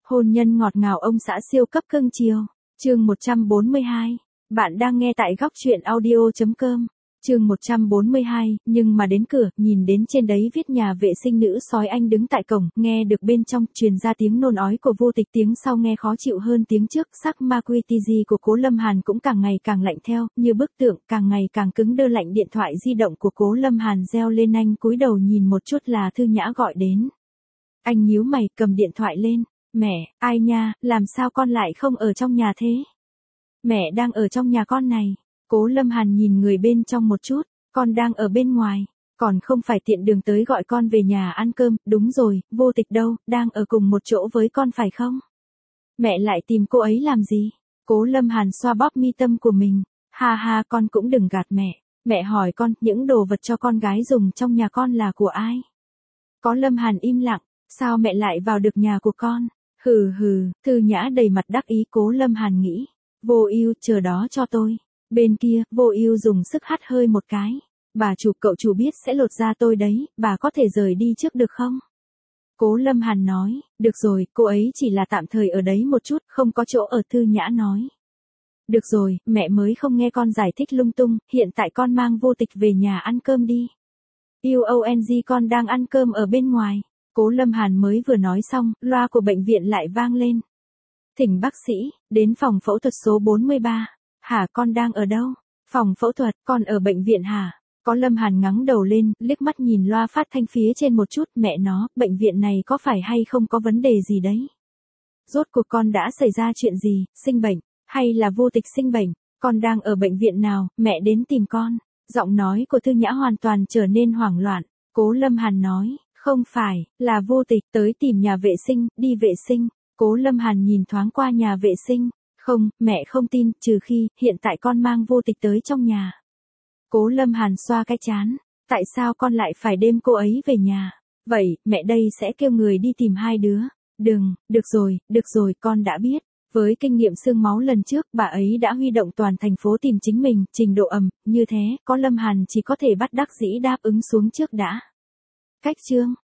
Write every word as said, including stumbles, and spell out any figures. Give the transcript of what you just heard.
Hôn nhân ngọt ngào ông xã siêu cấp cưng chiều. Chương một trăm bốn mươi hai. Bạn đang nghe tại góc truyện audio chấm com. Chương một trăm bốn mươi hai, nhưng mà đến cửa, nhìn đến trên đấy viết nhà vệ sinh nữ sói anh đứng tại cổng, nghe được bên trong truyền ra tiếng nôn ói của Vô Tịch, tiếng sau nghe khó chịu hơn tiếng trước, sắc ma quy ti di của Cố Lâm Hàn cũng càng ngày càng lạnh theo, như bức tượng, càng ngày càng cứng đơ lạnh. Điện thoại di động của Cố Lâm Hàn reo lên, anh cúi đầu nhìn một chút là Thư Nhã gọi đến. Anh nhíu mày, cầm điện thoại lên. Mẹ, ai nha, làm sao con lại không ở trong nhà thế? Mẹ đang ở trong nhà con này. Cố Lâm Hàn nhìn người bên trong một chút, con đang ở bên ngoài, còn không phải tiện đường tới gọi con về nhà ăn cơm. Đúng rồi, Vô Tịch đâu, đang ở cùng một chỗ với con phải không? Mẹ lại tìm cô ấy làm gì? Cố Lâm Hàn xoa bóp mi tâm của mình, ha ha, con cũng đừng gạt mẹ. Mẹ hỏi con, những đồ vật cho con gái dùng trong nhà con là của ai? Có Lâm Hàn im lặng, sao mẹ lại vào được nhà của con? Hừ hừ, Thư Nhã đầy mặt đắc ý. Cố Lâm Hàn nghĩ, Vô Ưu, chờ đó cho tôi. Bên kia, Vô Ưu dùng sức hắt hơi một cái. Bà chủ, cậu chủ biết sẽ lột da tôi đấy, bà có thể rời đi trước được không? Cố Lâm Hàn nói, được rồi, cô ấy chỉ là tạm thời ở đấy một chút, không có chỗ ở. Thư Nhã nói. Được rồi, mẹ mới không nghe con giải thích lung tung, hiện tại con mang Vô Tịch về nhà ăn cơm đi. Yêu ông, con đang ăn cơm ở bên ngoài. Cố Lâm Hàn mới vừa nói xong, loa của bệnh viện lại vang lên. Thỉnh bác sĩ, đến phòng phẫu thuật số bốn mươi ba. Hả, con đang ở đâu? Phòng phẫu thuật, con ở bệnh viện hả? Có Lâm Hàn ngẩng đầu lên, liếc mắt nhìn loa phát thanh phía trên một chút. Mẹ nó, bệnh viện này có phải hay không có vấn đề gì đấy? Rốt cuộc con đã xảy ra chuyện gì, sinh bệnh, hay là Vô Tịch sinh bệnh? Con đang ở bệnh viện nào, mẹ đến tìm con. Giọng nói của Thư Nhã hoàn toàn trở nên hoảng loạn. Cố Lâm Hàn nói, không phải, là Vô Tịch tới tìm nhà vệ sinh, đi vệ sinh. Cố Lâm Hàn nhìn thoáng qua nhà vệ sinh. Không, mẹ không tin, trừ khi, hiện tại con mang Vô Tịch tới trong nhà. Cố Lâm Hàn xoa cái trán. Tại sao con lại phải đem cô ấy về nhà? Vậy, mẹ đây sẽ kêu người đi tìm hai đứa. Đừng, được rồi, được rồi, con đã biết. Với kinh nghiệm xương máu lần trước, bà ấy đã huy động toàn thành phố tìm chính mình, trình độ ầm, như thế, có Lâm Hàn chỉ có thể bắt đắc dĩ đáp ứng xuống trước đã. Cách chương